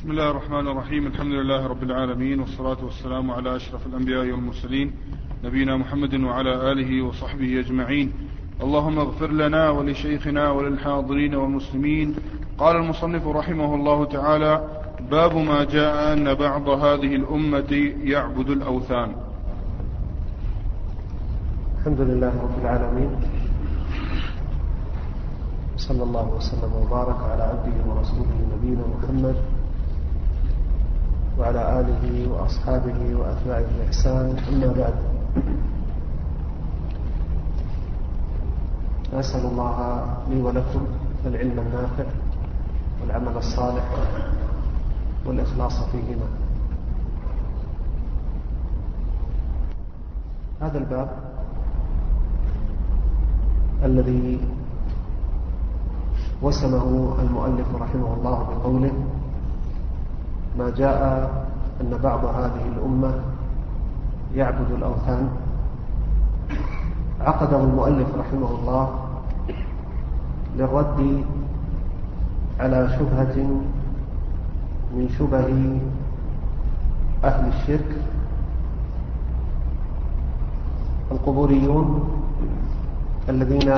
بسم الله الرحمن الرحيم. الحمد لله رب العالمين، والصلاة والسلام على أشرف الأنبياء والمرسلين نبينا محمد وعلى آله وصحبه أجمعين. اللهم اغفر لنا ولشيخنا وللحاضرين والمسلمين. قال المصنف رحمه الله تعالى: باب ما جاء أن بعض هذه الأمة يعبد الأوثان. الحمد لله رب العالمين، صلى الله وسلم وبارك على عبده ورسوله نبينا محمد وعلى آله وأصحابه وأتباعه بإحسان. أما بعد، أسأل الله لي ولكم العلم النافع والعمل الصالح والإخلاص فيهما. هذا الباب الذي وسمه المؤلف رحمه الله بقوله: ما جاء أن بعض هذه الأمة يعبد الأوثان، عقده المؤلف رحمه الله للرد على شبهة من شبه أهل الشرك القبوريون الذين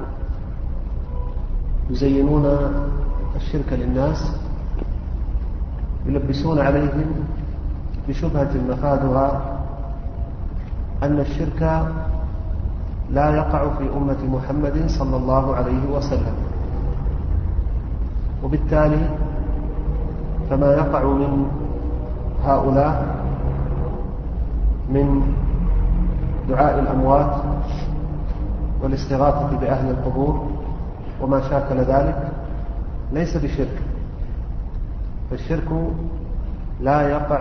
يزينون الشرك للناس، يلبسون عليهم بشبهة مفادها أن الشرك لا يقع في أمة محمد صلى الله عليه وسلم، وبالتالي فما يقع من هؤلاء من دعاء الأموات والاستغاثة بأهل القبور وما شاكل ذلك ليس بشرك، فالشرك لا يقع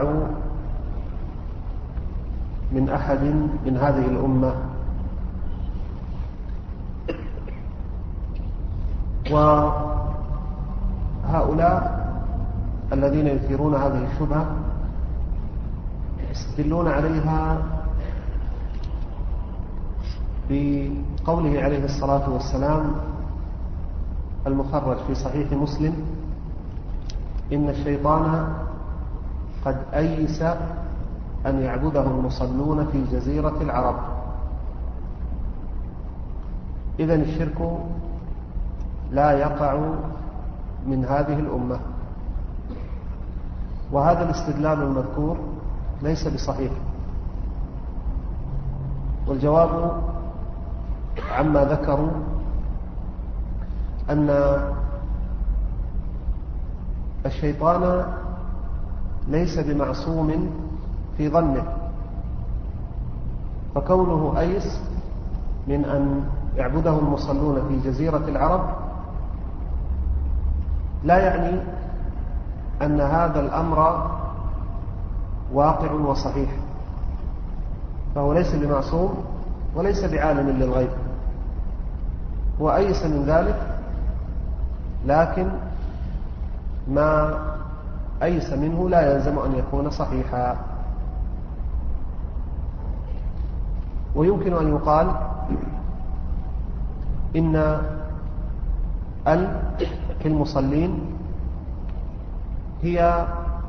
من أحد من هذه الأمة. وهؤلاء الذين يثيرون هذه الشبهة يستدلون عليها بقوله عليه الصلاة والسلام المخرج في صحيح مسلم: إن الشيطان قد أيس أن يعبده المصلون في جزيرة العرب. إذن الشرك لا يقع من هذه الأمة، وهذا الاستدلال المذكور ليس بصحيح. والجواب عما ذكروا أن الشيطان ليس بمعصوم في ظنه، فكونه أيس من أن يعبده المصلون في جزيرة العرب لا يعني أن هذا الأمر واقع وصحيح، فهو ليس بمعصوم وليس بعالم للغيب، وأيس من ذلك، لكن ما أيس منه لا يلزم أن يكون صحيحا. ويمكن أن يقال إن في المصلين هي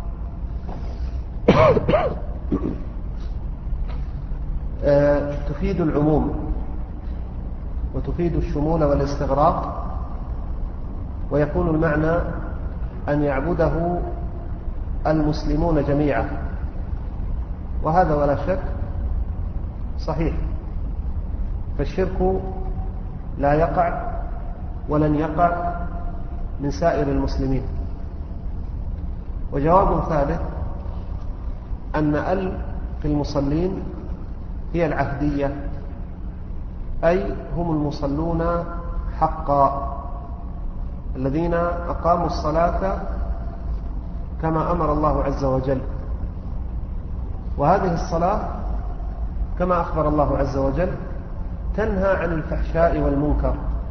تفيد العموم وتفيد الشمول والاستغراق، ويكون المعنى أن يعبده المسلمون جميعا، وهذا ولا شك صحيح. فالشرك لا يقع ولن يقع من سائر المسلمين. وجواب ثالث أن في المصلين هي العهدية، أي هم المصلون حقا الذين أقاموا الصلاة كما أمر الله عز وجل. وهذه الصلاة كما أخبر الله عز وجل تنهى عن الفحشاء والمنكر،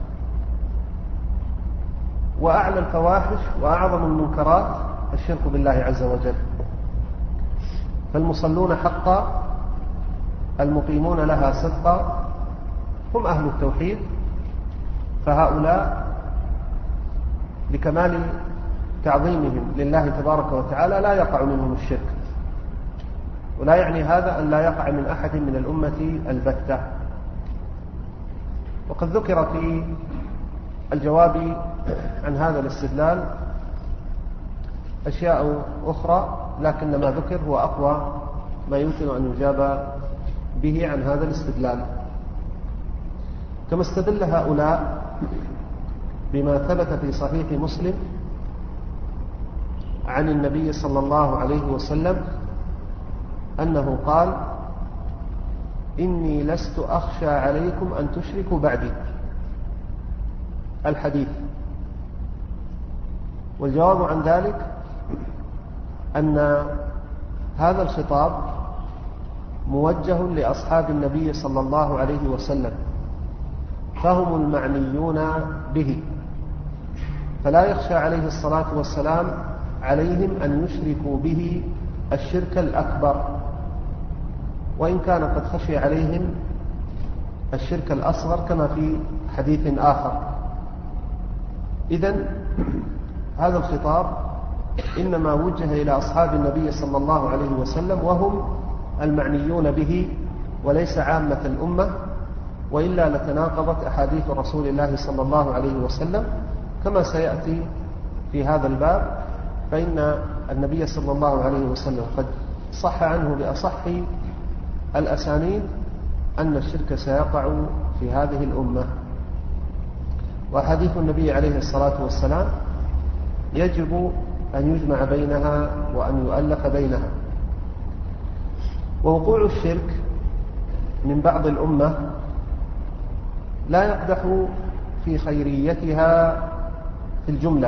وأعلى الفواحش وأعظم المنكرات الشرك بالله عز وجل. فالمصلون حقا المقيمون لها صدقا هم أهل التوحيد، فهؤلاء لكمال تعظيمهم لله تبارك وتعالى لا يقع منهم الشرك، ولا يعني هذا أن لا يقع من أحد من الأمة البتة. وقد ذكر في الجواب عن هذا الاستدلال أشياء أخرى، لكن ما ذكر هو أقوى ما يمكن أن يجاب به عن هذا الاستدلال. كما استدل هؤلاء بما ثبت في صحيح مسلم عن النبي صلى الله عليه وسلم أنه قال: إني لست أخشى عليكم أن تشركوا بعدي، الحديث. والجواب عن ذلك أن هذا الخطاب موجه لأصحاب النبي صلى الله عليه وسلم، فهم المعنيون به، فلا يخشى عليه الصلاة والسلام عليهم أن يشركوا به الشرك الأكبر، وإن كان قد خشي عليهم الشرك الأصغر كما في حديث آخر. إذن هذا الخطاب إنما وجه إلى أصحاب النبي صلى الله عليه وسلم، وهم المعنيون به، وليس عامة الأمة، وإلا لتناقضت أحاديث رسول الله صلى الله عليه وسلم كما سيأتي في هذا الباب. فإن النبي صلى الله عليه وسلم قد صح عنه بأصح الأسانيد أن الشرك سيقع في هذه الأمة، وحديث النبي عليه الصلاة والسلام يجب أن يجمع بينها وأن يؤلف بينها. ووقوع الشرك من بعض الأمة لا يقدح في خيريتها في الجملة،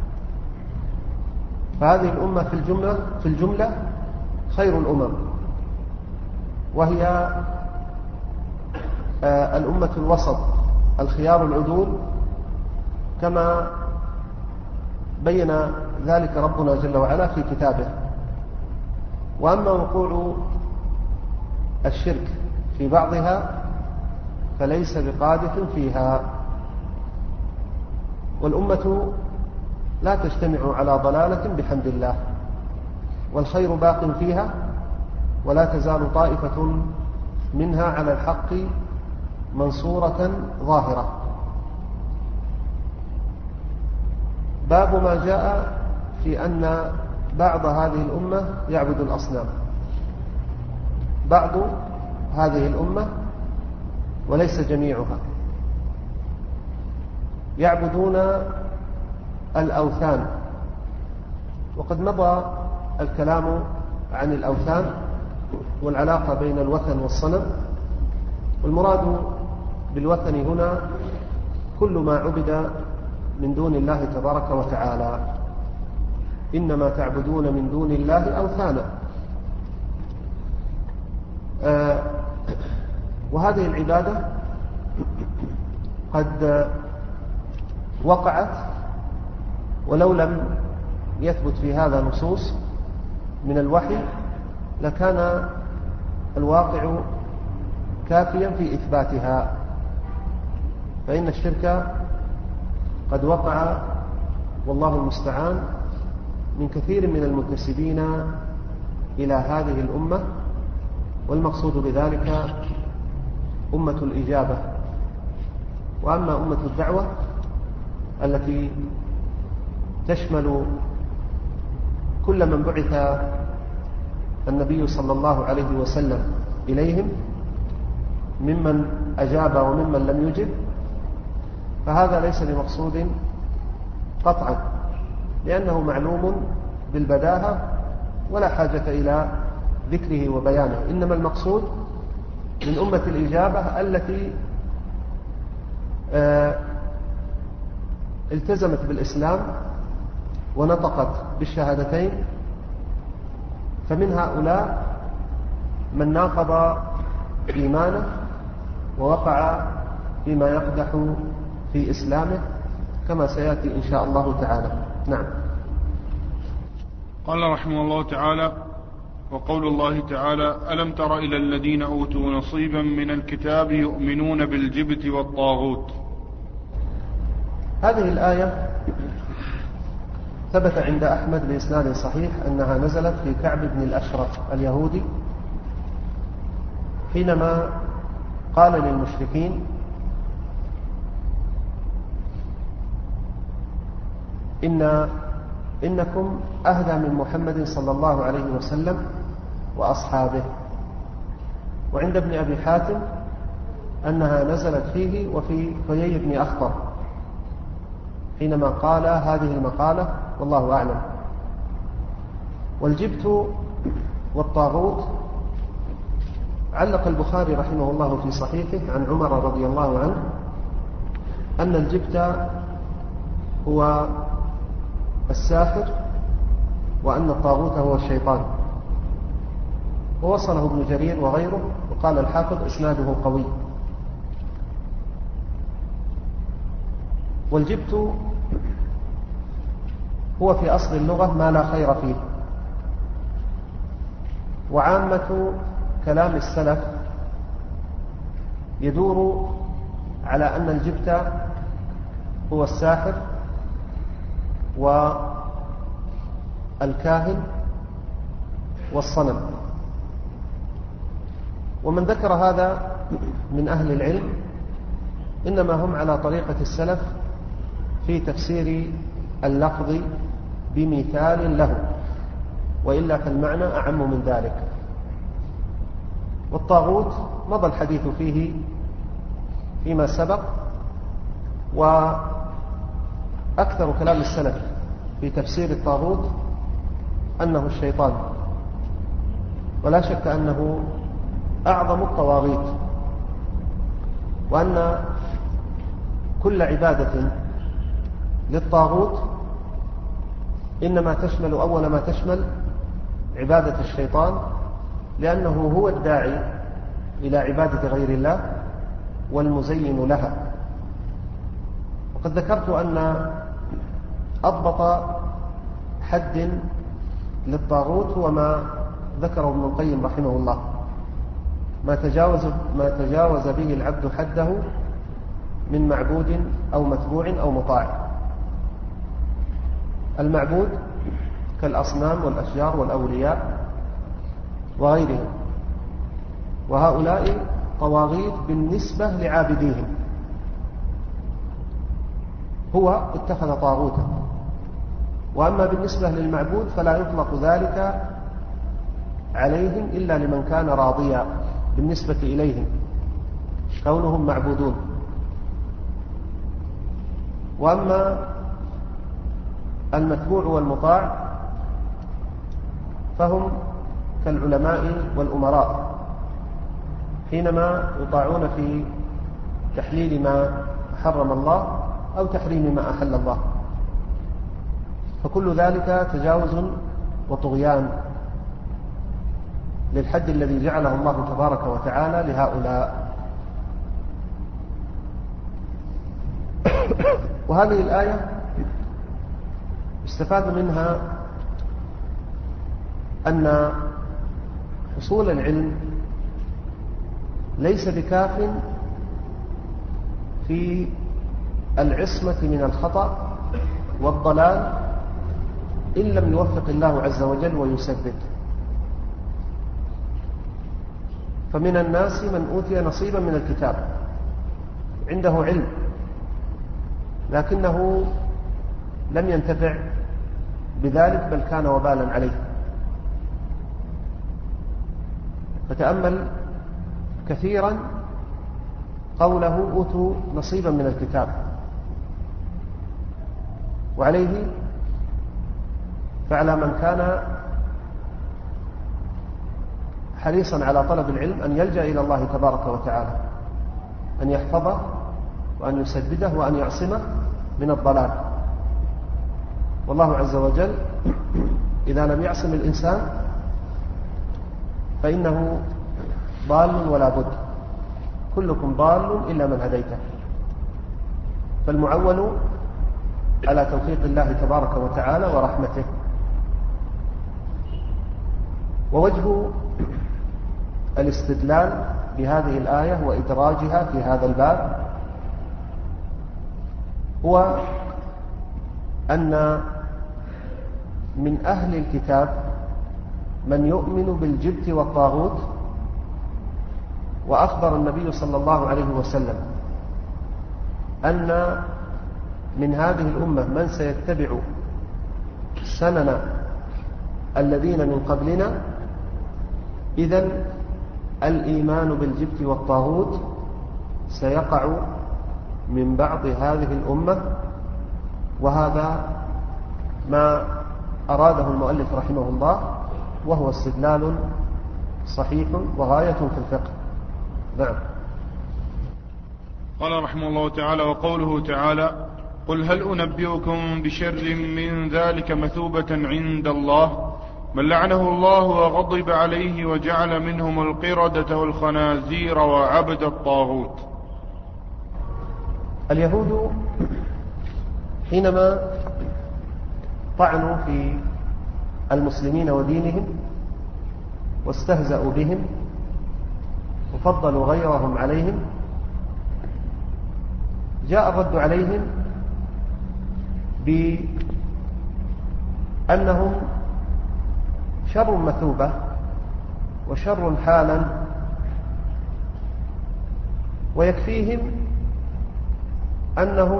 فهذه الأمة في الجملة خير الأمم، وهي الأمة الوسط الخيار العدول، كما بين ذلك ربنا جل وعلا في كتابه. وأما وقوع الشرك في بعضها فليس بقادح فيها، والأمة لا تجتمع على ضلالة بحمد الله، والخير باق فيها، ولا تزال طائفة منها على الحق منصورة ظاهرة. باب ما جاء في أن بعض هذه الأمة يعبد الأصنام، بعض هذه الأمة وليس جميعها يعبدون الأوثان. وقد مضى الكلام عن الأوثان والعلاقة بين الوثن والصنم، والمراد بالوثن هنا كل ما عبد من دون الله تبارك وتعالى. إنما تعبدون من دون الله أوثانا. وهذه العبادة قد وقعت، ولو لم يثبت في هذا نصوص من الوحي لكان الواقع كافيا في إثباتها، فإن الشرك قد وقع والله المستعان من كثير من المنتسبين إلى هذه الأمة، والمقصود بذلك أمة الإجابة. وأما أمة الدعوة التي تشمل كل من بعث النبي صلى الله عليه وسلم إليهم ممن أجاب وممن لم يجب، فهذا ليس بمقصود قطعا، لأنه معلوم بالبداهة ولا حاجة إلى ذكره وبيانه. إنما المقصود من أمة الإجابة التي التزمت بالإسلام ونطقت بالشهادتين، فمن هؤلاء من ناقض إيمانه ووقع فيما يقدح في إسلامه كما سيأتي إن شاء الله تعالى. نعم. قال رحمه الله تعالى: وقول الله تعالى: ألم تر إلى الذين أوتوا نصيبا من الكتاب يؤمنون بالجبت والطاغوت. هذه الآية ثبت عند أحمد بإسناد صحيح أنها نزلت في كعب بن الأشرف اليهودي حينما قال للمشركين إنكم أهدى من محمد صلى الله عليه وسلم وأصحابه. وعند ابن أبي حاتم أنها نزلت فيه وفي حيي بن أخطر حينما قال هذه المقالة، والله أعلم. والجبت والطاغوت، علق البخاري رحمه الله في صحيحه عن عمر رضي الله عنه أن الجبت هو الساحر وأن الطاغوت هو الشيطان، ووصله ابن جرير وغيره، وقال الحافظ إسناده قوي. والجبت هو في أصل اللغة ما لا خير فيه، وعامة كلام السلف يدور على أن الجبت هو الساحر والكاهن والصنم. ومن ذكر هذا من أهل العلم إنما هم على طريقة السلف في تفسير اللفظ بمثال له، وإلا فالمعنى أعم من ذلك. والطاغوت مضى الحديث فيه فيما سبق، وأكثر كلام السلف في تفسير الطاغوت أنه الشيطان، ولا شك أنه أعظم الطواغيت، وأن كل عبادة للطاغوت إنما تشمل أول ما تشمل عبادة الشيطان، لأنه هو الداعي إلى عبادة غير الله والمزين لها. وقد ذكرت أن أضبط حد للطاغوت هو ما ذكره ابن القيم رحمه الله، ما تجاوز به العبد حده من معبود أو متبوع أو مطاع. المعبود كالأصنام والأشجار والأولياء وغيرهم، وهؤلاء طواغيت بالنسبة لعابديهم، هو اتخذ طاغوتا. وأما بالنسبة للمعبود فلا يطلق ذلك عليهم إلا لمن كان راضيا بالنسبة إليهم كونهم معبودون. وأما المتبوع والمطاع فهم كالعلماء والأمراء حينما يطاعون في تحليل ما حرم الله أو تحريم ما أحل الله، فكل ذلك تجاوز وطغيان للحد الذي جعله الله تبارك وتعالى لهؤلاء. وهذه الآية استفاد منها أن حصول العلم ليس بكاف في العصمة من الخطأ والضلال إن لم يوفق الله عز وجل ويثبت. فمن الناس من أوتي نصيبا من الكتاب، عنده علم لكنه لم ينتفع بذلك بل كان وبالا عليه. فتأمل كثيرا قوله أوتوا نصيبا من الكتاب، وعليه فعلى من كان حريصا على طلب العلم أن يلجأ إلى الله تبارك وتعالى، أن يحفظه وأن يسدده وأن يعصمه من الضلال. والله عز وجل إذا لم يعصم الإنسان فإنه ضال ولا بد، كلكم ضال إلا من هديته. فالمعول على توفيق الله تبارك وتعالى ورحمته. ووجه الاستدلال بهذه الآية وإدراجها في هذا الباب هو أن من أهل الكتاب من يؤمن بالجبت والطاغوت، وأخبر النبي صلى الله عليه وسلم أن من هذه الأمة من سيتبع سنن الذين من قبلنا. إذن الإيمان بالجبت والطاغوت سيقع من بعض هذه الأمة، وهذا ما أراده المؤلف رحمه الله، وهو استدلال صحيح وغاية في الفقه. نعم. قال رحمه الله تعالى: وقوله تعالى: قل هل أنبئكم بشر من ذلك مثوبة عند الله من لعنه الله وغضب عليه وجعل منهم القردة والخنازير وعبد الطاغوت. اليهود حينما طعنوا في المسلمين ودينهم واستهزأوا بهم وفضلوا غيرهم عليهم، جاء الرد عليهم بأنهم شر مثوبة وشر حالا، ويكفيهم أنهم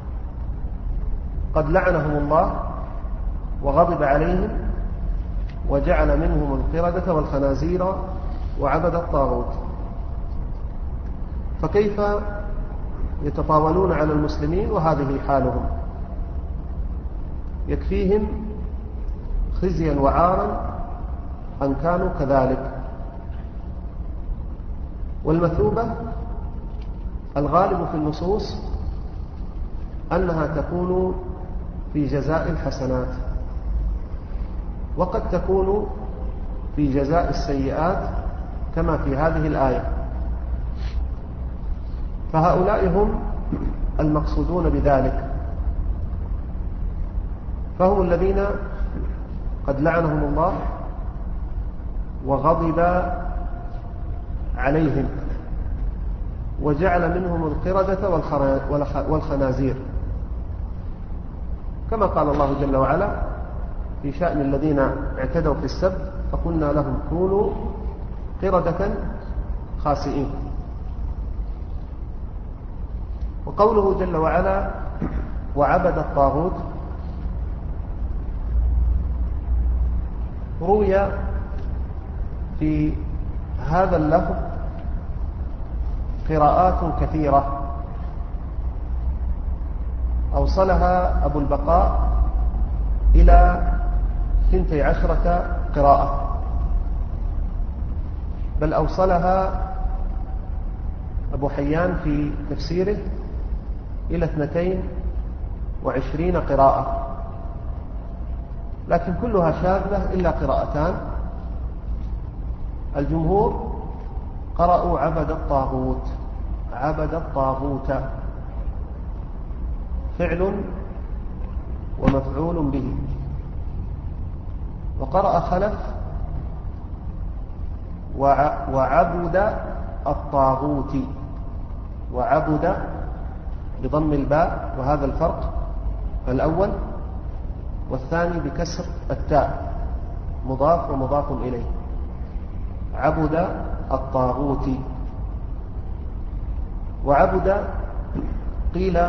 قد لعنهم الله وغضب عليهم وجعل منهم القردة والخنازير وعبد الطاغوت، فكيف يتطاولون على المسلمين وهذه حالهم؟ يكفيهم خزيا وعارا أن كانوا كذلك. والمثوبة الغالب في النصوص أنها تكون في جزاء الحسنات، وقد تكون في جزاء السيئات كما في هذه الآية. فهؤلاء هم المقصودون بذلك، فهم الذين قد لعنهم الله وغضب عليهم وجعل منهم القردة والخنازير، كما قال الله جل وعلا في شأن الذين اعتدوا في السبت: فقلنا لهم كونوا قردة خاسئين. وقوله جل وعلا: وعبد الطاغوت، روي في هذا اللفظ قراءات كثيرة أوصلها أبو البقاء إلى 12 قراءة، بل أوصلها أبو حيان في تفسيره إلى 22 قراءة، لكن كلها شاذة إلا قراءتان. الجمهور قرأوا عبد الطاغوت، عبد الطاغوت، فعل ومفعول به. وقرأ خلف وعبد الطاغوت، وعبد بضم الباء، وهذا الفرق الأول، والثاني بكسر التاء، مضاف ومضاف إليه، عبد الطاغوت. وعبد قيل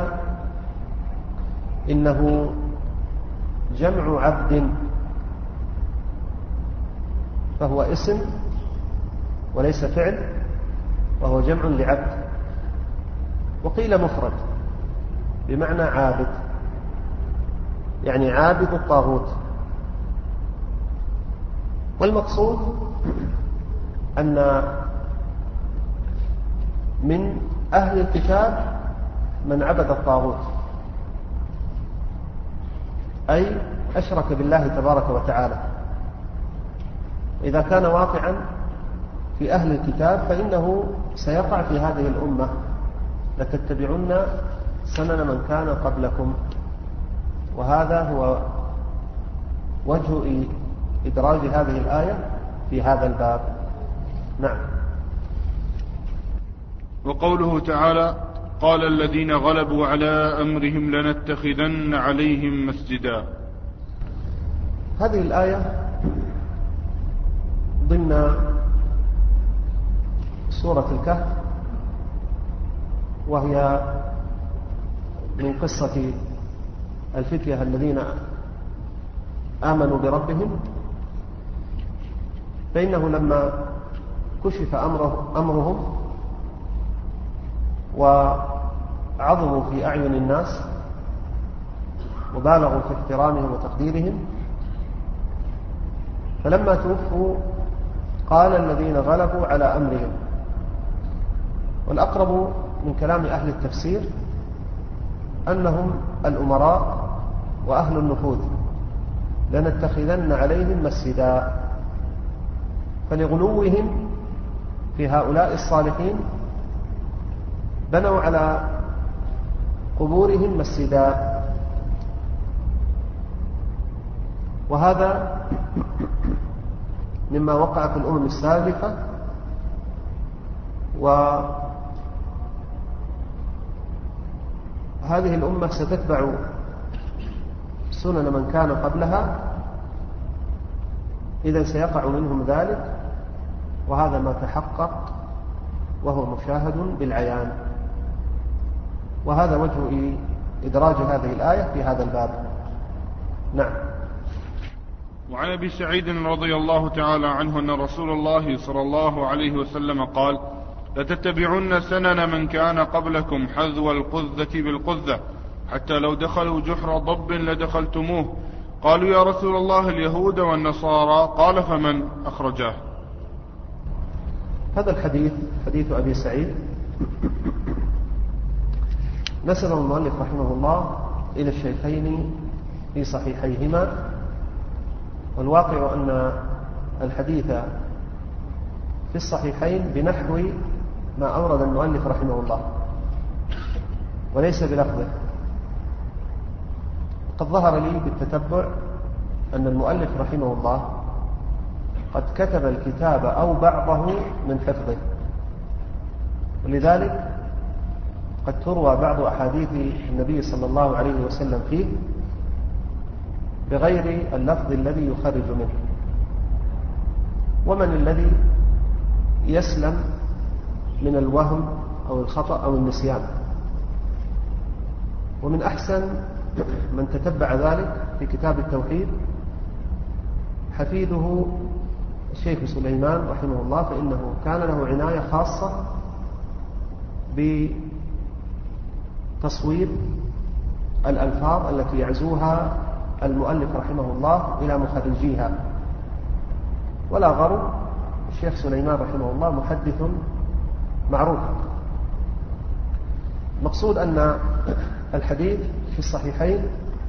إنه جمع عبد، فهو اسم وليس فعل، وهو جمع لعبد. وقيل مفرد بمعنى عابد، يعني عابد الطاغوت. والمقصود أن من أهل الكتاب من عبد الطاغوت، أي أشرك بالله تبارك وتعالى. إذا كان واقعا في أهل الكتاب فإنه سيقع في هذه الأمة: لتتبعن سنن من كان قبلكم. وهذا هو وجه إدراج هذه الآية في هذا الباب. نعم. وقوله تعالى: قال الذين غلبوا على أمرهم لنتخذن عليهم مسجدا. هذه الآية ضمن سورة الكهف، وهي من قصة الفتية الذين آمنوا بربهم. فإنه لما كشف أمرهم وعظموا في أعين الناس وبالغوا في احترامهم وتقديرهم، فلما توفوا قال الذين غلبوا على أمرهم. والأقرب من كلام أهل التفسير أنهم الأمراء وأهل النفوذ، لنتخذن عليهم مسجدا. فلغلوهم في هؤلاء الصالحين بنوا على قبورهم مسجدا. وهذا مما وقع في الأمم السابقة، وهذه الأمة ستتبع سنن من كان قبلها، إذا سيقع منهم ذلك، وهذا ما تحقق وهو مشاهد بالعيان. وهذا وجه إدراج هذه الآية في هذا الباب. نعم. وعن أبي سعيد رضي الله تعالى عنه أن رسول الله صلى الله عليه وسلم قال: لتتبعن سنن من كان قبلكم حذو القذة بالقذة، حتى لو دخلوا جحر ضب لدخلتموه. قالوا: يا رسول الله اليهود والنصارى. قال: فمن؟ أخرجاه. هذا الحديث حديث أبي سعيد نسبه المؤلف رحمه الله إلى الشيخين في صحيحيهما. والواقع أن الحديث في الصحيحين بنحو ما أورد المؤلف رحمه الله، وليس بلفظه. قد ظهر لي بالتتبع أن المؤلف رحمه الله قد كتب الكتاب أو بعضه من حفظه، ولذلك قد تروى بعض أحاديث النبي صلى الله عليه وسلم فيه بغير اللفظ الذي يخرج منه. ومن الذي يسلم من الوهم أو الخطأ أو النسيان؟ ومن أحسن من تتبع ذلك في كتاب التوحيد حفيده الشيخ سليمان رحمه الله، فإنه كان له عناية خاصة بتصوير الألفاظ التي يعزوها المؤلف رحمه الله إلى مخرجيها. ولا غرو، الشيخ سليمان رحمه الله محدث معروف. مقصود أن الحديث في الصحيحين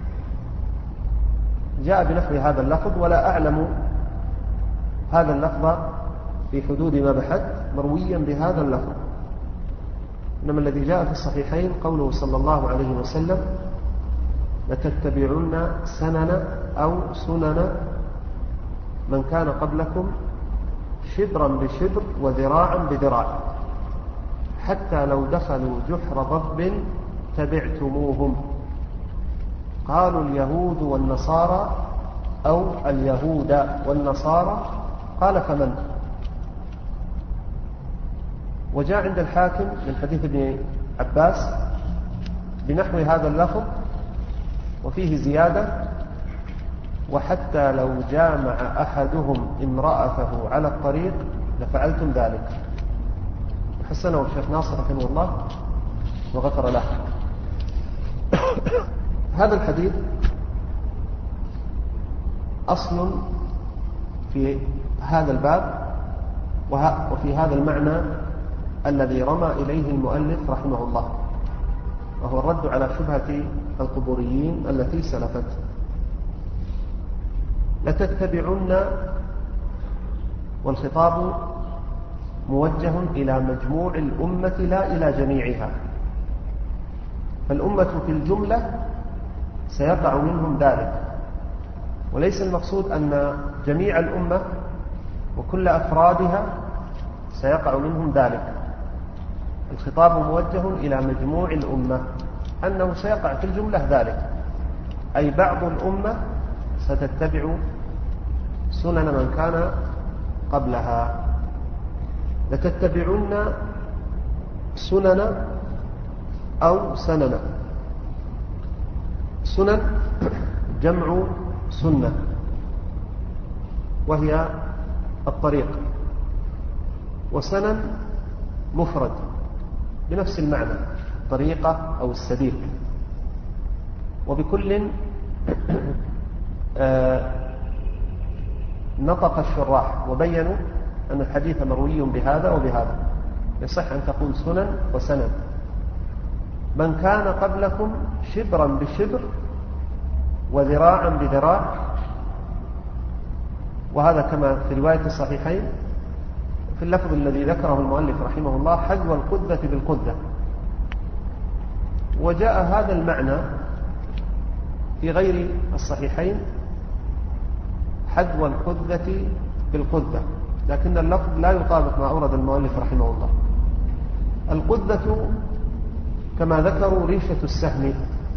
جاء بنحو هذا اللفظ، ولا أعلم هذا اللفظ في حدود ما بحث مرويا بهذا اللفظ. إنما الذي جاء في الصحيحين قوله صلى الله عليه وسلم: لتتبعن سنن أو سنن من كان قبلكم شبرا بشبر وذراعا بذراع، حتى لو دخلوا جحر ضب تبعتموهم. قالوا: اليهود والنصارى، أو اليهود والنصارى. قال: فمن؟ وجاء عند الحاكم من حديث ابن عباس بنحو هذا اللفظ، وفيه زيادة: وحتى لو جامع أحدهم امرأته على الطريق لفعلتم ذلك. حسنه الشيخ ناصر رحمه الله وغفر له. هذا الحديث أصل في هذا الباب وفي هذا المعنى الذي رمى إليه المؤلف رحمه الله، وهو الرد على شبهة القبوريين التي سلفت. لتتبعن، والخطاب موجه إلى مجموع الأمة لا إلى جميعها، فالأمة في الجملة سيقع منهم ذلك، وليس المقصود أن جميع الأمة وكل أفرادها سيقع منهم ذلك. الخطاب موجه إلى مجموع الأمة، أنه سيقع في الجملة ذلك، أي بعض الأمة ستتبع سنن من كان قبلها. لتتبعن سنن أو سنن. سنن جمع سنة، وهي الطريق، وسنن مفرد بنفس المعنى، طريقة أو السبيل. وبكل نطق الشراح وبينوا أن الحديث مروي بهذا وبهذا، يصح أن تقول سنن وسنن. من كان قبلكم شبرا بشبر وذراعا بذراع، وهذا كما في رواية الصحيحين في اللفظ الذي ذكره المؤلف رحمه الله: حذو القذة بالقذة. وجاء هذا المعنى في غير الصحيحين حذو القذة بالقذة، لكن اللفظ لا يطابق ما أورد المؤلف رحمه الله. القذة كما ذكروا ريشة السهم،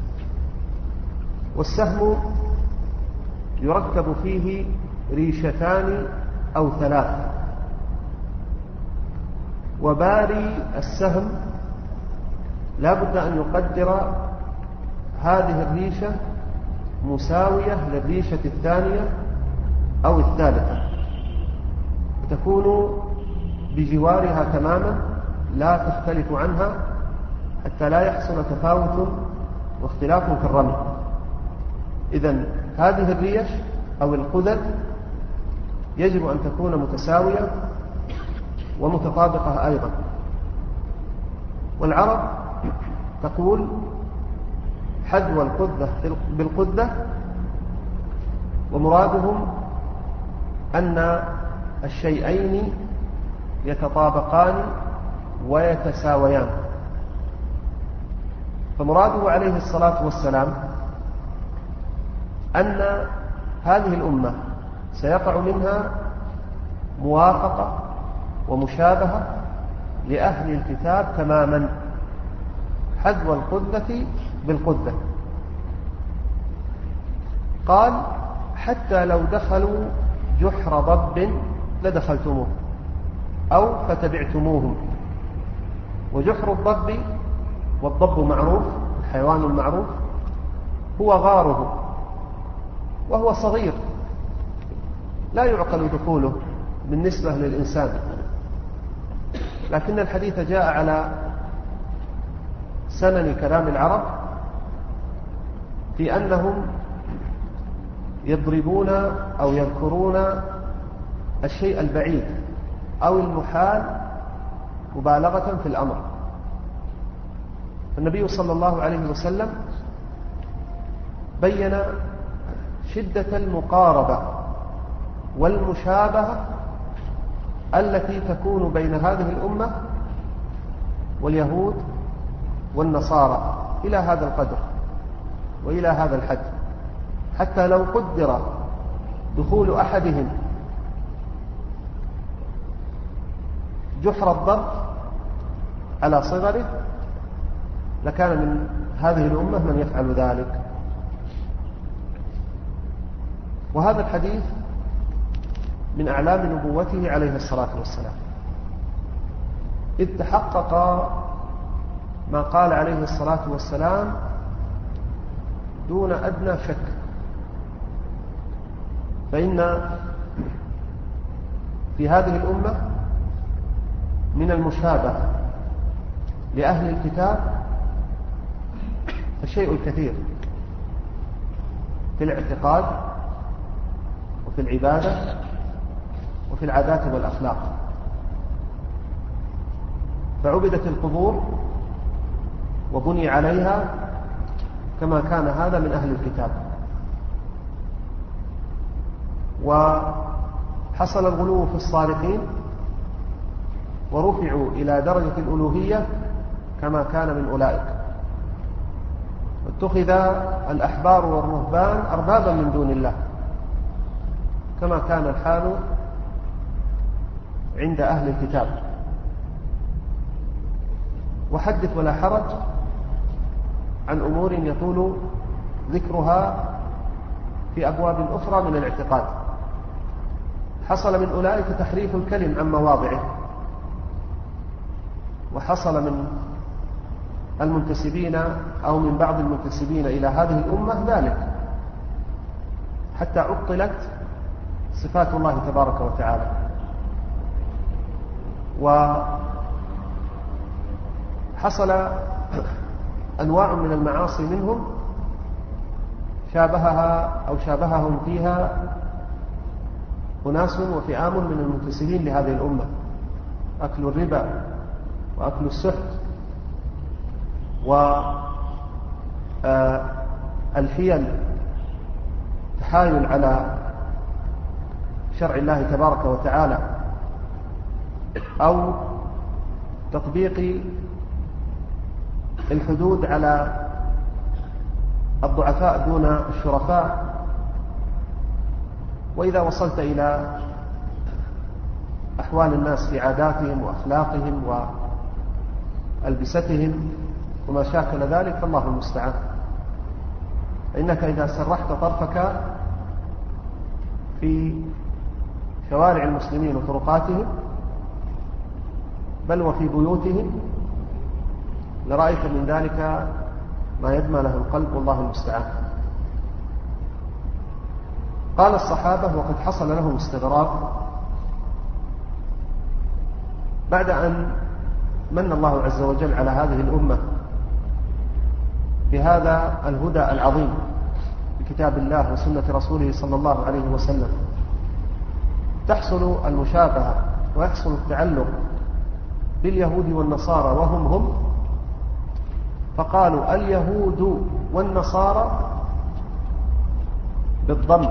والسهم يركب فيه ريشتان أو ثلاث، وباري السهم لا بد أن يقدر هذه الريشة مساوية للريشة الثانية أو الثالثة، تكون بجوارها تماما لا تختلف عنها، حتى لا يحصل تفاوت واختلاف في الرمي. إذن هذه الريش أو القذذ يجب أن تكون متساوية ومتطابقة أيضا. والعرب تقول حذو القذة بالقذة، ومرادهم أن الشيئين يتطابقان ويتساويان. فمراده عليه الصلاة والسلام أن هذه الأمة سيقع منها موافقة ومشابهة لأهل الكتاب تماما، حذو القذة بالقذة. قال: حتى لو دخلوا جحر ضب لدخلتموه أو فتبعتموهم. وجحر الضب، والضب معروف، الحيوان المعروف، هو غاره، وهو صغير لا يعقل دخوله بالنسبة للإنسان، لكن الحديث جاء على سنن كلام العرب في أنهم يضربون أو يذكرون الشيء البعيد أو المحال مبالغة في الأمر. النبي صلى الله عليه وسلم بين شدة المقاربة والمشابهة التي تكون بين هذه الأمة واليهود والنصارى إلى هذا القدر وإلى هذا الحد، حتى لو قدر دخول أحدهم جحر الضب على صغره لكان من هذه الأمة من يفعل ذلك. وهذا الحديث من أعلام نبوته عليه الصلاة والسلام، إذ تحقق ما قال عليه الصلاة والسلام دون أدنى شك. فإن في هذه الأمة من المشابهة لأهل الكتاب الشيء الكثير في الاعتقاد وفي العبادة وفي العادات والأخلاق. فعبدت القبور وبني عليها كما كان هذا من أهل الكتاب، وحصل الغلو في الصالحين ورفعوا إلى درجة الألوهية كما كان من أولئك، واتخذ الأحبار والرهبان أربابا من دون الله كما كان الحال عند أهل الكتاب. وحدث ولا حرج عن أمور يطول ذكرها في أبواب أخرى من الاعتقاد. حصل من أولئك تحريف الكلم عن مواضعه، وحصل من المنتسبين أو من بعض المنتسبين إلى هذه الأمة ذلك، حتى عطلت صفات الله تبارك وتعالى. وحصل أنواع من المعاصي منهم شابههم فيها أناس وفئام من المنتسبين لهذه الأمة، أكل الربا وأكل السحت والحيل، تحايل على شرع الله تبارك وتعالى، أو تطبيق الحدود على الضعفاء دون الشرفاء. وإذا وصلت إلى أحوال الناس في عاداتهم وأخلاقهم وألبستهم وما شاكل ذلك فالله المستعان. فإنك إذا سرحت طرفك في شوارع المسلمين وطرقاتهم بل وفي بيوتهم لرأيت من ذلك ما يدمى له القلب، والله المستعان. قال الصحابة وقد حصل لهم استغراب بعد أن من الله عز وجل على هذه الأمة بهذا الهدى العظيم بكتاب الله وسنة رسوله صلى الله عليه وسلم، تحصل المشابهة ويحصل التعلق باليهود والنصارى وهم فقالوا اليهود والنصارى بالضم،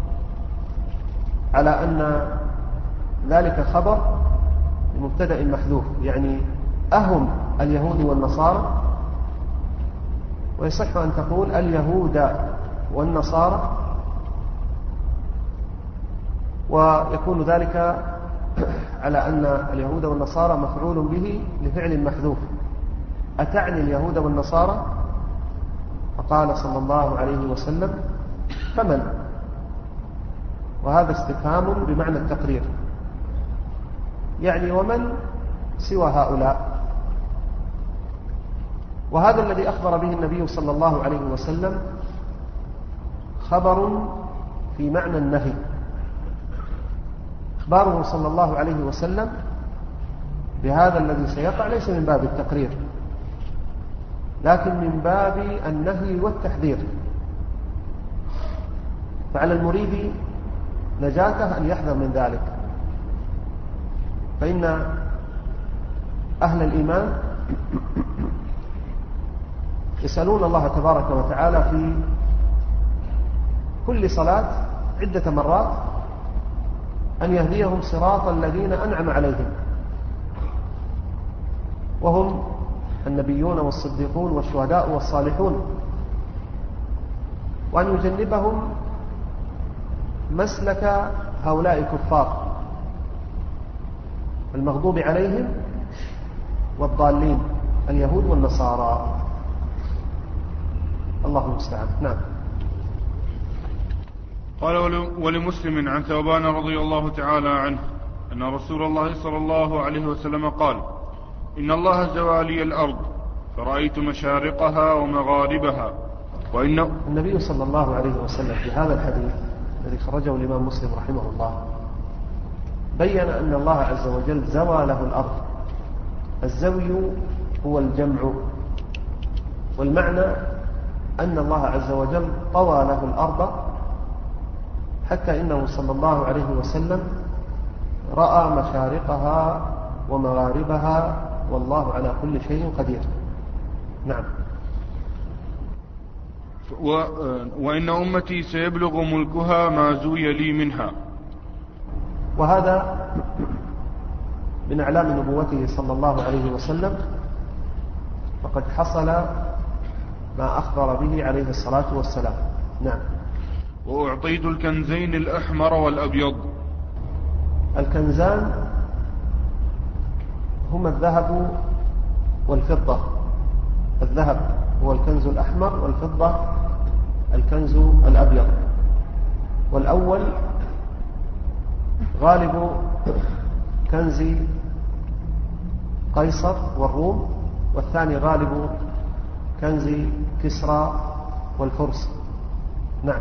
على أن ذلك خبر مبتدأ محذوف، يعني أهم اليهود والنصارى، ويصح أن تقول اليهود والنصارى، ويكون ذلك على أن اليهود والنصارى مفعول به لفعل محذوف. أتعني اليهود والنصارى؟ فقال صلى الله عليه وسلم فمن؟ وهذا استفهام بمعنى التقرير، يعني ومن سوى هؤلاء. وهذا الذي أخبر به النبي صلى الله عليه وسلم خبر في معنى النهي. إخباره صلى الله عليه وسلم بهذا الذي سيقع ليس من باب التقرير، لكن من باب النهي والتحذير. فعلى المريد نجاته أن يحذر من ذلك، فإن أهل الإيمان يسألون الله تبارك وتعالى في كل صلاة عدة مرات أن يهديهم صراط الذين أنعم عليهم، وهم النبيون والصديقون والشهداء والصالحون، وأن يجنبهم مسلك هؤلاء الكفار المغضوب عليهم والضالين اليهود والنصارى. الله المستعان. نعم. قال ولمسلم عن ثوبان رضي الله تعالى عنه أن رسول الله صلى الله عليه وسلم قال: إن الله زوى لي الأرض فرأيت مشارقها ومغاربها. وإن النبي صلى الله عليه وسلم في هذا الحديث الذي خرجه الإمام مسلم رحمه الله بين أن الله عز وجل زوى له الأرض. الزوي هو الجمع، والمعنى أن الله عز وجل طوى له الأرض حتى إنه صلى الله عليه وسلم رأى مشارقها ومغاربها، والله على كل شيء قدير. نعم. وإن أمتي سيبلغ ملكها ما زوي لي منها. وهذا من أعلام نبوته صلى الله عليه وسلم، فقد حصل ما أخبر به عليه الصلاة والسلام. نعم. وأعطيت الكنزين الأحمر والأبيض. الكنزان هما الذهب والفضة. الذهب هو الكنز الأحمر، والفضة الكنز الأبيض. والأول غالب كنز قيصر والروم، والثاني غالب كنز كسرى والفرس. نعم.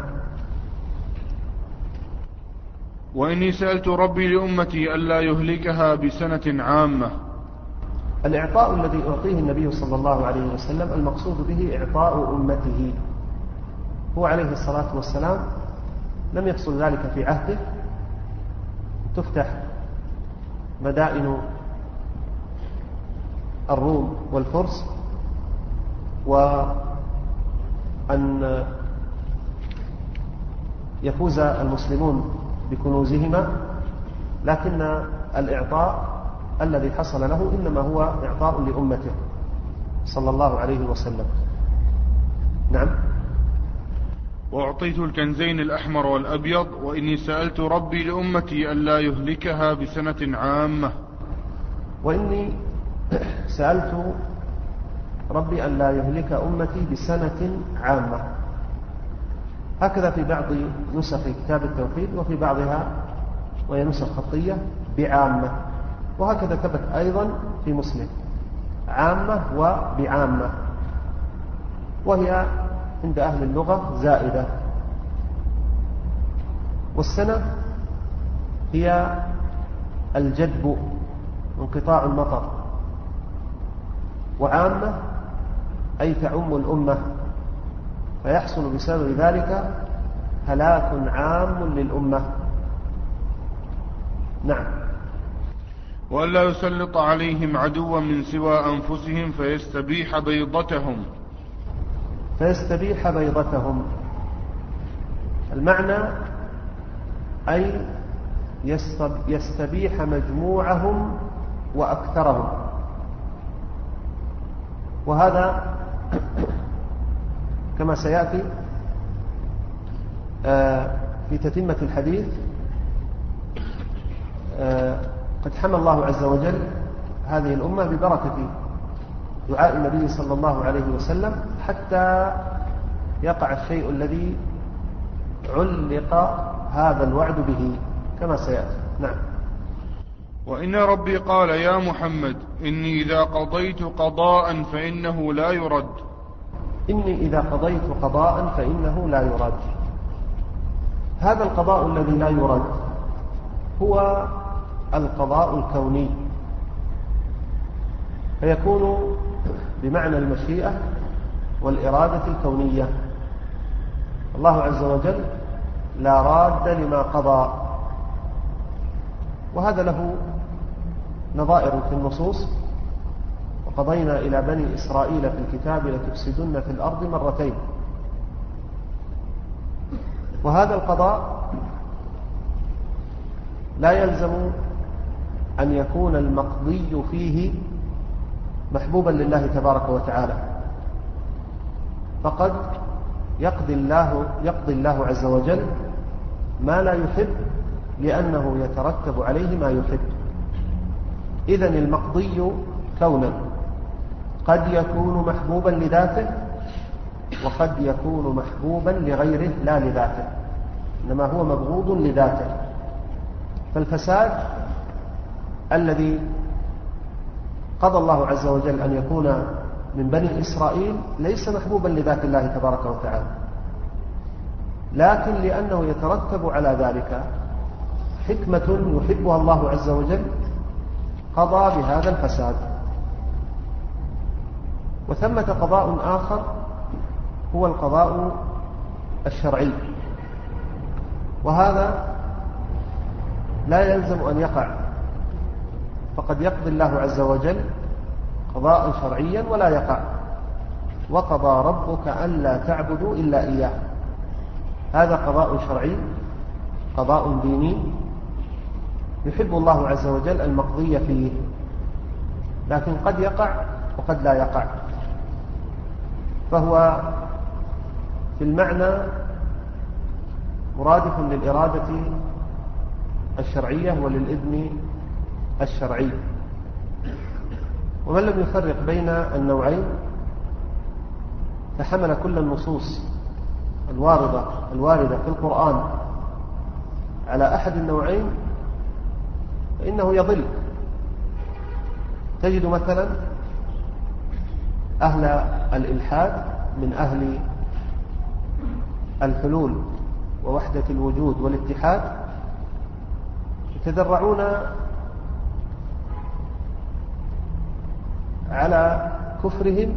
وإني سألت ربي لأمتي ألا يهلكها بسنة عامة. الإعطاء الذي أعطيه النبي صلى الله عليه وسلم المقصود به إعطاء أمته. هو عليه الصلاة والسلام لم يحصل ذلك في عهده، تفتح مدائن الروم والفرس وأن يفوز المسلمون بكنوزهما، لكن الإعطاء الذي حصل له إنما هو إعطاء لأمته صلى الله عليه وسلم. نعم. وأعطيت الكنزين الأحمر والأبيض، وإني سألت ربي لأمتي ألا يهلكها بسنة عامة. وإني سألت ربي ألا يهلك أمتي بسنة عامة. هكذا في بعض نسخ كتاب التوحيد، وفي بعضها وهي نسخ خطية بعامة، وهكذا ثبت أيضا في مسلم عامة وبعامة، وهي عند أهل اللغة زائدة. والسنة هي الجدب، انقطاع المطر، وعامة أي تعم الأمة، فيحصل بسبب ذلك هلاك عام للأمة. نعم. وألا يسلط عليهم عدوا من سوى أنفسهم فيستبيح بيضتهم. فيستبيح بيضتهم، المعنى أي يستبيح مجموعهم وأكثرهم. وهذا كما سيأتي في تتمة الحديث، قد حمى الله عز وجل هذه الأمة ببركة دعاء النبي صلى الله عليه وسلم حتى يقع الشيء الذي علق هذا الوعد به كما سيأتي. نعم. وإن ربي قال يا محمد إني إذا قضيت قضاء فإنه لا يرد. إني إذا قضيت قضاء فإنه لا يرد. هذا القضاء الذي لا يرد هو القضاء الكوني، فيكون بمعنى المشيئة والإرادة الكونية. الله عز وجل لا راد لما قضى، وهذا له نظائر في النصوص. وقضينا إلى بني إسرائيل في الكتاب لتفسدن في الأرض مرتين. وهذا القضاء لا يلزم أن يكون المقضي فيه محبوبا لله تبارك وتعالى، فقد يقضي الله عز وجل ما لا يحب لأنه يترتب عليه ما يحب. إذن المقضي كونا قد يكون محبوبا لذاته، وقد يكون محبوبا لغيره لا لذاته، إنما هو مبغوض لذاته. فالفساد الذي قضى الله عز وجل أن يكون من بني إسرائيل ليس محبوبا لذات الله تبارك وتعالى، لكن لأنه يترتب على ذلك حكمة يحبها الله عز وجل قضى بهذا الفساد. وثمة قضاء آخر هو القضاء الشرعي، وهذا لا يلزم أن يقع، فقد يقضي الله عز وجل قضاء شرعيا ولا يقع. وقضى ربك ألا تعبدوا إلا إياه، هذا قضاء شرعي، قضاء ديني يحب الله عز وجل المقضي فيه، لكن قد يقع وقد لا يقع، فهو في المعنى مرادف للإرادة الشرعية وللإذن الشرعي. ومن لم يفرق بين النوعين فحمل كل النصوص الواردة في القرآن على أحد النوعين فإنه يضل. تجد مثلا أهل الإلحاد من أهل الحلول ووحدة الوجود والاتحاد يتذرعون على كفرهم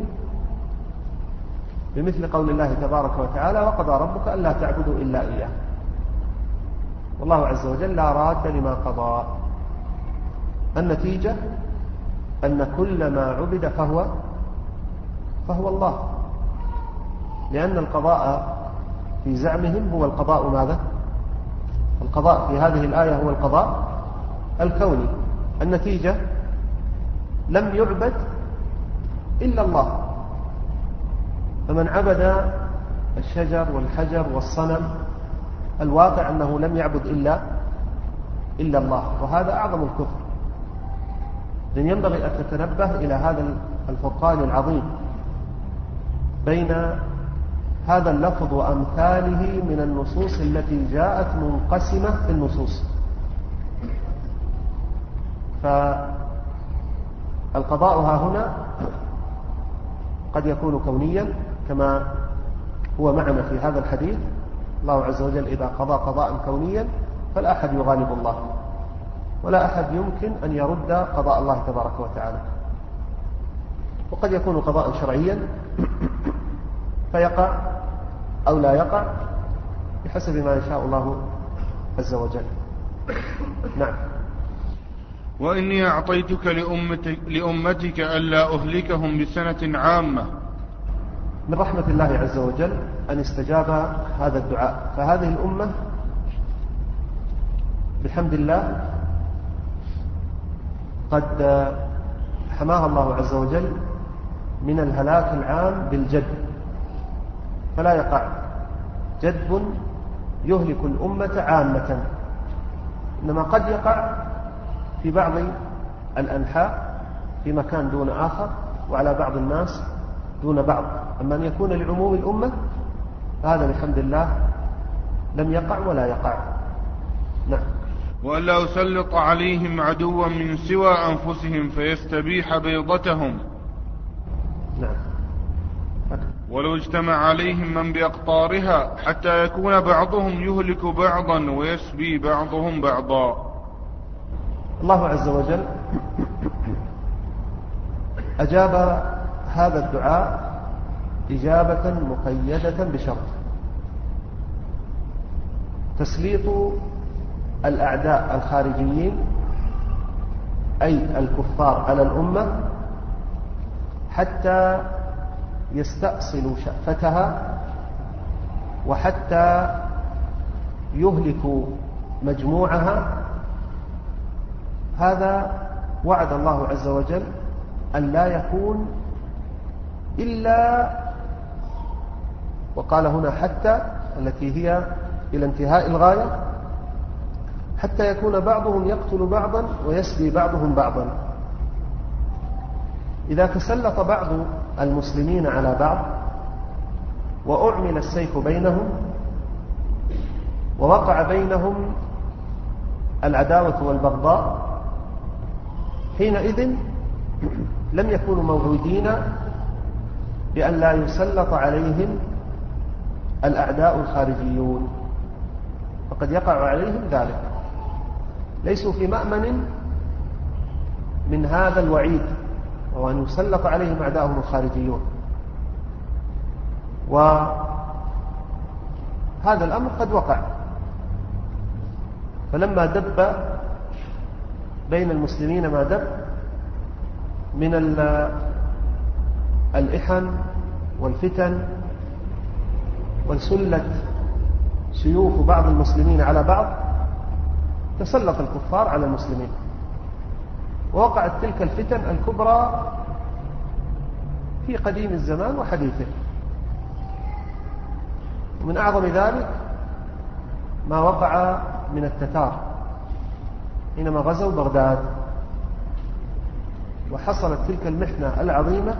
بمثل قول الله تبارك وتعالى: وقضى ربك ألا تعبدوا إلا إياه. والله عز وجل لا راد لما قضى. النتيجة أن كل ما عبد فهو الله، لأن القضاء في زعمهم هو القضاء ماذا؟ القضاء في هذه الآية هو القضاء الكوني. النتيجة لم يعبد إلا الله. فمن عبد الشجر والحجر والصنم الواقع أنه لم يعبد إلا الله، وهذا أعظم الكفر. إذن ينبغي أن تتنبه إلى هذا الفرقان العظيم بين هذا اللفظ وأمثاله من النصوص التي جاءت منقسمة في النصوص. فالقضاء ها هنا قد يكون كونيا كما هو معنا في هذا الحديث. الله عز وجل إذا قضى قضاء كونيا فلا أحد يغالب الله، ولا أحد يمكن أن يرد قضاء الله تبارك وتعالى. وقد يكون قضاء شرعيا فيقع أو لا يقع بحسب ما يشاء الله عز وجل. نعم. وإني أعطيتك لأمتك ألا أهلكهم بسنة عامة. من رحمة الله عز وجل أن استجاب هذا الدعاء، فهذه الأمة بحمد الله قد حماها الله عز وجل من الهلاك العام بالجد، فلا يقع جدب يهلك الأمة عامة، إنما قد يقع في بعض الأنحاء في مكان دون آخر وعلى بعض الناس دون بعض. أما أن يكون لعموم الأمة فهذا بحمد الله لم يقع ولا يقع. نعم. وألا أسلط عليهم عدوا من سوى أنفسهم فيستبيح بيضتهم. نعم. ولو اجتمع عليهم من بأقطارها حتى يكون بعضهم يهلك بعضا ويسبي بعضهم بعضا. الله عز وجل أجاب هذا الدعاء إجابة مقيدة بشرط: تسليط الأعداء الخارجيين أي الكفار على الأمة حتى يستأصلوا شأفتها وحتى يهلكوا مجموعها. هذا وعد الله عز وجل أن لا يكون إلا، وقال هنا حتى التي هي إلى انتهاء الغاية، حتى يكون بعضهم يقتل بعضا ويسبي بعضهم بعضا. إذا تسلط بعض المسلمين على بعض وأعمل السيف بينهم ووقع بينهم العداوة والبغضاء، حينئذ لم يكونوا موعودين بأن لا يسلط عليهم الأعداء الخارجيون، فقد يقع عليهم ذلك. ليسوا في مأمن من هذا الوعيد، وهو أن يسلط عليهم أعداءهم الخارجيون. وهذا الأمر قد وقع، فلما دب بين المسلمين ما دب من الإحن والفتن وانسلت سيوف بعض المسلمين على بعض، تسلط الكفار على المسلمين، ووقعت تلك الفتن الكبرى في قديم الزمان وحديثه. ومن أعظم ذلك ما وقع من التتار حينما غزوا بغداد، وحصلت تلك المحنة العظيمة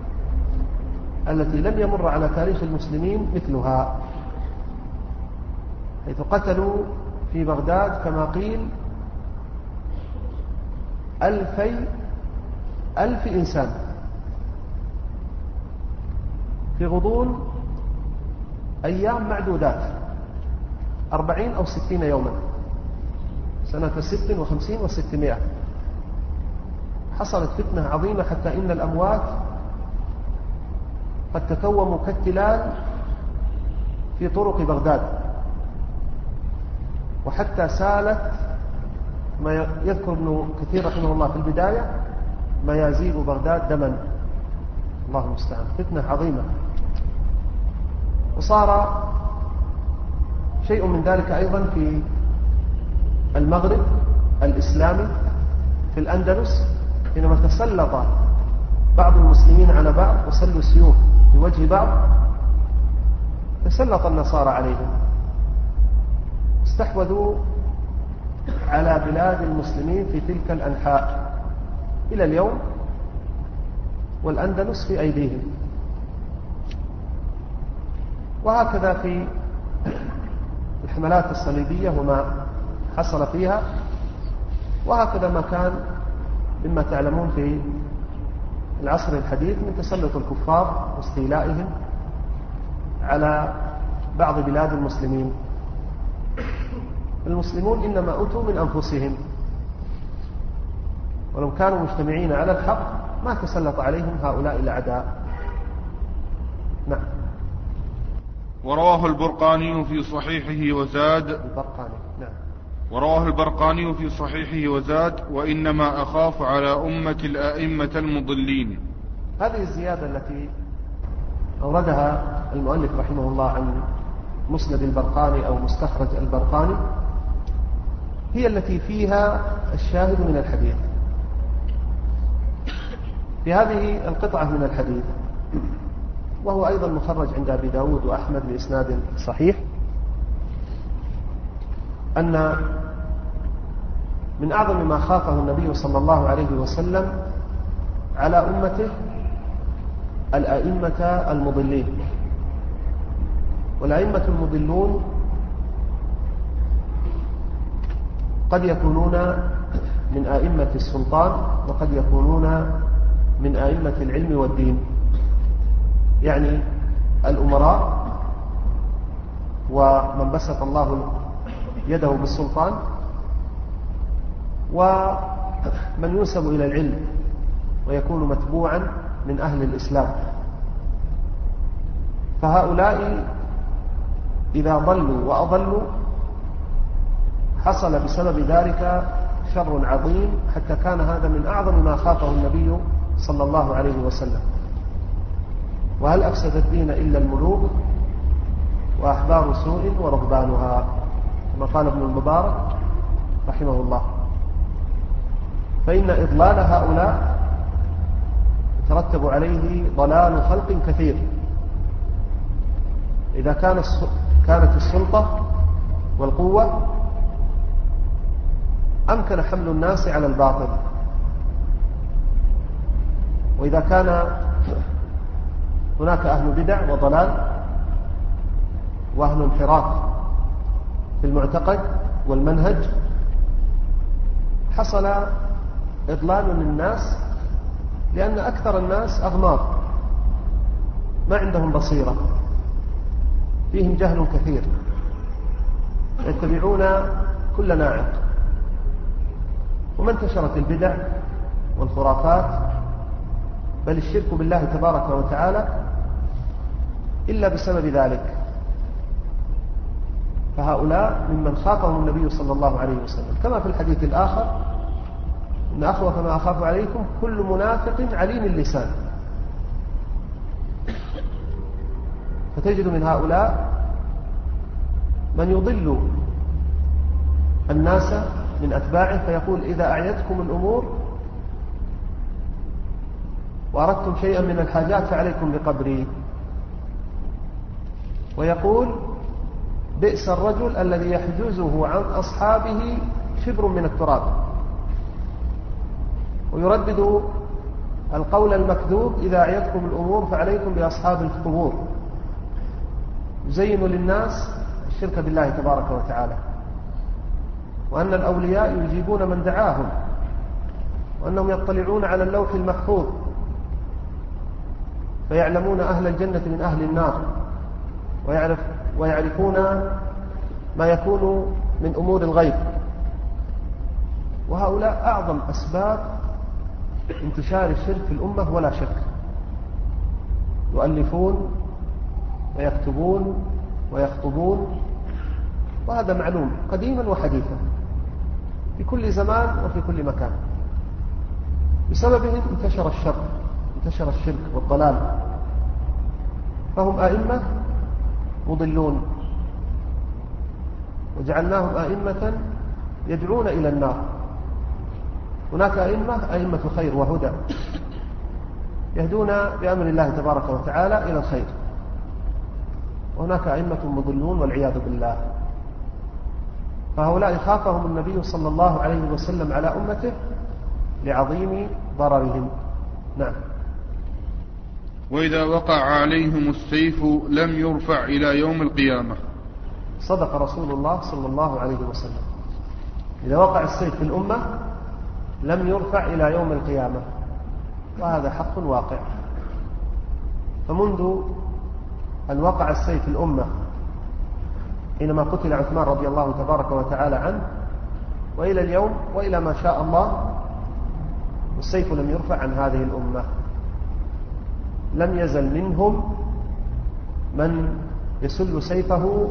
التي لم يمر على تاريخ المسلمين مثلها، حيث قتلوا في بغداد كما قيل 2,000 إنسان في غضون أيام معدودات 40 أو 60 يوما سنة 56 و600. حصلت فتنة عظيمة حتى إن الأموات قد تكوموا كالتلال في طرق بغداد، وحتى سالت ما يذكر ابن كثير رحمه الله في البداية ميازيب بغداد دما. الله المستعان، فتنة عظيمة. وصار شيء من ذلك أيضا في المغرب الإسلامي في الأندلس، حينما تسلط بعض المسلمين على بعض وسلوا السيوف في وجه بعض، تسلط النصارى عليهم، استحوذوا على بلاد المسلمين في تلك الأنحاء إلى اليوم، والأندلس في أيديهم. وهكذا في الحملات الصليبية وما حصل فيها، وهكذا ما كان مما تعلمون في العصر الحديث من تسلط الكفار واستيلائهم على بعض بلاد المسلمين. المسلمون إنما أتوا من أنفسهم، ولو كانوا مجتمعين على الحق ما تسلط عليهم هؤلاء الأعداء. نعم. ورواه البرقاني في صحيحه وزاد نعم. ورواه البرقاني في صحيحه وزاد: وإنما أخاف على أمة الأئمة المضلين. هذه الزيادة التي أوردها المؤلف رحمه الله عن مسند البرقاني أو مستخرج البرقاني هي التي فيها الشاهد من الحديث. في هذه القطعة من الحديث، وهو أيضا مخرج عند أبي داود وأحمد بإسناد صحيح، أن من أعظم ما خافه النبي صلى الله عليه وسلم على أمته الأئمة المضلين. والأئمة المضلون قد يكونون من أئمة السلطان، وقد يكونون من أئمة العلم والدين، يعني الأمراء ومن بسط الله يده بالسلطان، ومن ينسب إلى العلم ويكون متبوعا من أهل الإسلام. فهؤلاء إذا ضلوا وأضلوا حصل بسبب ذلك شر عظيم، حتى كان هذا من أعظم ما خافه النبي صلى الله عليه وسلم. وهل أفسد الدين إلا الملوك وأحبار سوء ورهبانها، كما قال ابن المبارك رحمه الله. فإن إضلال هؤلاء يترتب عليه ضلال خلق كثير. إذا كانت السلطة والقوة أمكن حمل الناس على الباطل، وإذا كان هناك أهل بدع وضلال وأهل انحراف في المعتقد والمنهج حصل إضلال للناس، لأن أكثر الناس أغمار ما عندهم بصيرة، فيهم جهل كثير، يتبعون كل ناعق. وما انتشرت البدع والخرافات بل الشرك بالله تبارك وتعالى إلا بسبب ذلك. فهؤلاء ممن خافهم النبي صلى الله عليه وسلم، كما في الحديث الآخر: إن أخوف ما أخاف عليكم كل منافق عليم اللسان. فتجد من هؤلاء من يضل الناس من أتباعه، فيقول: إذا أعيتكم الأمور وأردتم شيئا من الحاجات فعليكم بقبري. ويقول: بئس الرجل الذي يحجزه عن أصحابه شبر من التراب. ويردد القول المكذوب: إذا أعيتكم الأمور فعليكم بأصحاب القبور. يزين للناس الشرك بالله تبارك وتعالى، وأن الأولياء يجيبون من دعاهم، وأنهم يطلعون على اللوح المحفوظ فيعلمون أهل الجنة من أهل النار، ويعرفون ما يكون من أمور الغيب. وهؤلاء أعظم أسباب انتشار الشرك في الأمة ولا شك. يؤلفون ويكتبون ويخطبون، وهذا معلوم قديما وحديثا في كل زمان وفي كل مكان. بسببهم انتشر الشر، انتشر الشرك والضلال، فهم أئمة مضلون، وجعلناهم أئمة يدعون إلى النار. هناك أئمة خير وهدى يهدون بأمر الله تبارك وتعالى إلى الخير، وهناك أئمة مضلون والعياذ بالله. فهؤلاء خافهم النبي صلى الله عليه وسلم على أمته لعظيم ضررهم. نعم. وإذا وقع عليهم السيف لم يرفع إلى يوم القيامة. صدق رسول الله صلى الله عليه وسلم، إذا وقع السيف في الأمة لم يرفع إلى يوم القيامة، وهذا حق واقع. فمنذ أن وقع السيف في الأمة حينما قتل عثمان رضي الله تبارك وتعالى عنه وإلى اليوم وإلى ما شاء الله، والسيف لم يرفع عن هذه الأمة. لم يزل منهم من يسل سيفه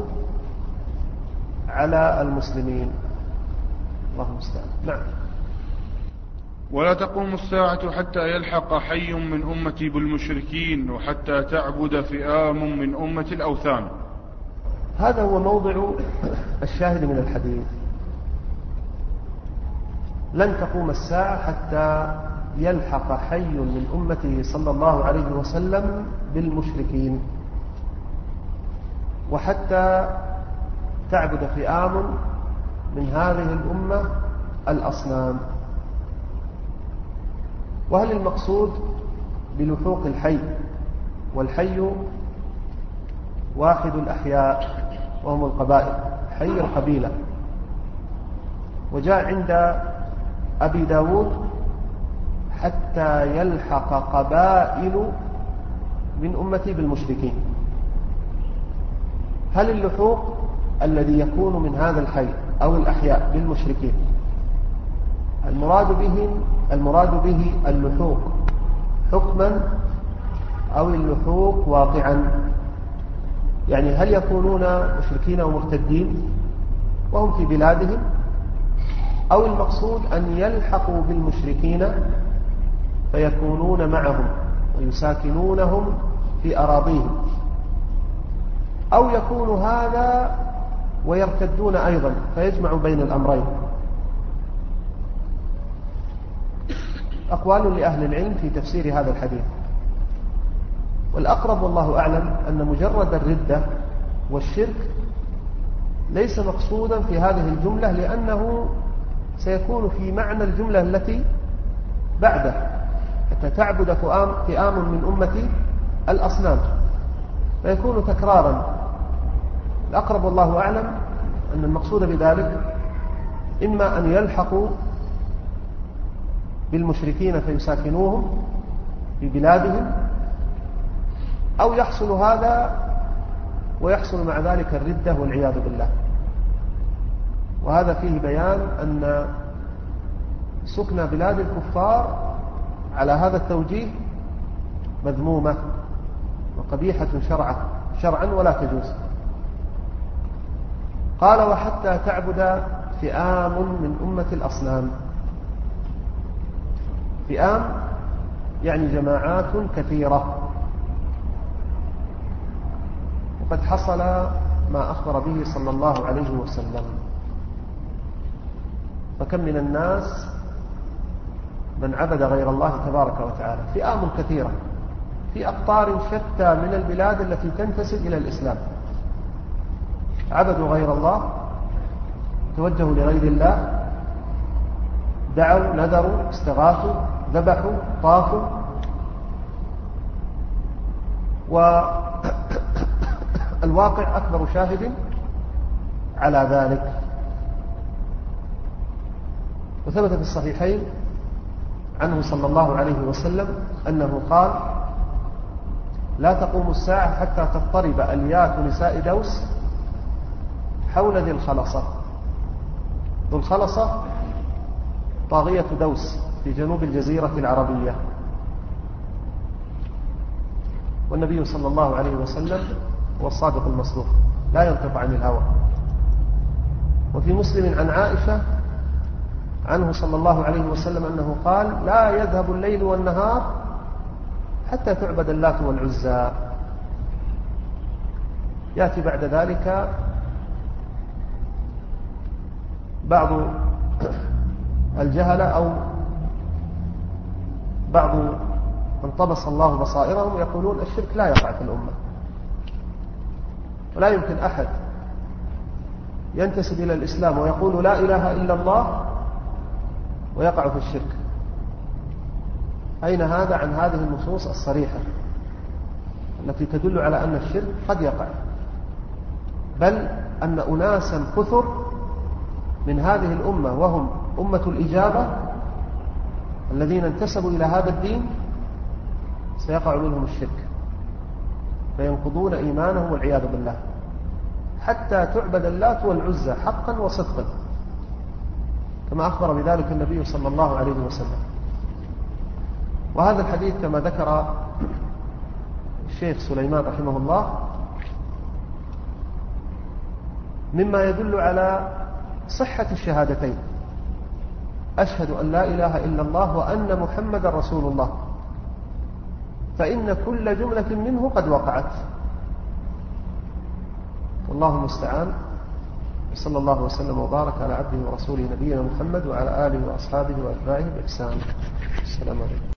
على المسلمين. الله المستعان. نعم. ولا تقوم الساعة حتى يلحق حي من أمتي بالمشركين، وحتى تعبد فئام من أمة الأوثان. هذا هو موضع الشاهد من الحديث. لن تقوم الساعة حتى يلحق حي من أمته صلى الله عليه وسلم بالمشركين، وحتى تعبد فئام من هذه الأمة الأصنام. وهل المقصود بلحوق الحي؟ والحي واحد الأحياء وهم القبائل، حي القبيلة. وجاء عند أبي داود حتى يلحق قبائل من أمتي بالمشركين. هل اللحوق الذي يكون من هذا الحي أو الأحياء بالمشركين المراد به اللحوق حكما أو اللحوق واقعا؟ يعني هل يكونون مشركين ومرتدين وهم في بلادهم، أو المقصود أن يلحقوا بالمشركين فيكونون معهم ويساكنونهم في أراضيهم، أو يكون هذا ويرتدون أيضا فيجمع بين الأمرين؟ أقوال لأهل العلم في تفسير هذا الحديث، والأقرب والله أعلم أن مجرد الردة والشرك ليس مقصودا في هذه الجملة، لأنه سيكون في معنى الجملة التي بعده، حتى تعبد فئام من أمتي الأصنام، فيكون تكرارا. الأقرب والله أعلم أن المقصود بذلك إما أن يلحقوا بالمشركين فيساكنوهم في بلادهم، أو يحصل هذا ويحصل مع ذلك الردة والعياذ بالله. وهذا فيه بيان أن سكن بلاد الكفار على هذا التوجيه مذمومة وقبيحة شرعا ولا تجوز. قال وحتى تعبد فئام من أمة الأصنام. فئام يعني جماعات كثيرة، وقد حصل ما أخبر به صلى الله عليه وسلم. فكم من الناس من عبد غير الله تبارك وتعالى، فئام كثيرة في أقطار شتى من البلاد التي تنتسب إلى الإسلام، عبدوا غير الله، توجهوا لغير الله، دعوا، نذروا، استغاثوا، ذبحوا، طافوا. والواقع أكبر شاهد على ذلك. وثبت في الصحيحين عنه صلى الله عليه وسلم أنه قال: لا تقوم الساعة حتى تضطرب أليات نساء دوس حول ذي الخلصة. ذو الخلصة طاغية دوس في جنوب الجزيرة العربية، والنبي صلى الله عليه وسلم هو الصادق المصدوق لا ينطق عن الهوى. وفي مسلم عن عائشة عنه صلى الله عليه وسلم أنه قال: لا يذهب الليل والنهار حتى تعبد اللات والعزى. يأتي بعد ذلك بعض الجهلة أو بعض من طمس الله بصائرهم يقولون الشرك لا يقع في الأمة، ولا يمكن أحد ينتسب إلى الإسلام ويقول لا إله إلا الله ويقع في الشرك. أين هذا عن هذه النصوص الصريحة التي تدل على أن الشرك قد يقع، بل أن أناسا كثر من هذه الأمة وهم أمة الإجابة الذين انتسبوا إلى هذا الدين سيقع منهم الشرك فينقضون إيمانهم والعياذ بالله، حتى تعبد اللات والعزى حقا وصدقا كما أخبر بذلك النبي صلى الله عليه وسلم. وهذا الحديث كما ذكر الشيخ سليمان رحمه الله مما يدل على صحة الشهادتين: أشهد أن لا إله إلا الله وأن محمدا رسول الله، فإن كل جملة منه قد وقعت. والله المستعان. صلى الله وسلم وبارك على عبده ورسوله نبينا محمد وعلى آله وأصحابه وأتباعه بإحسان. السلام عليكم.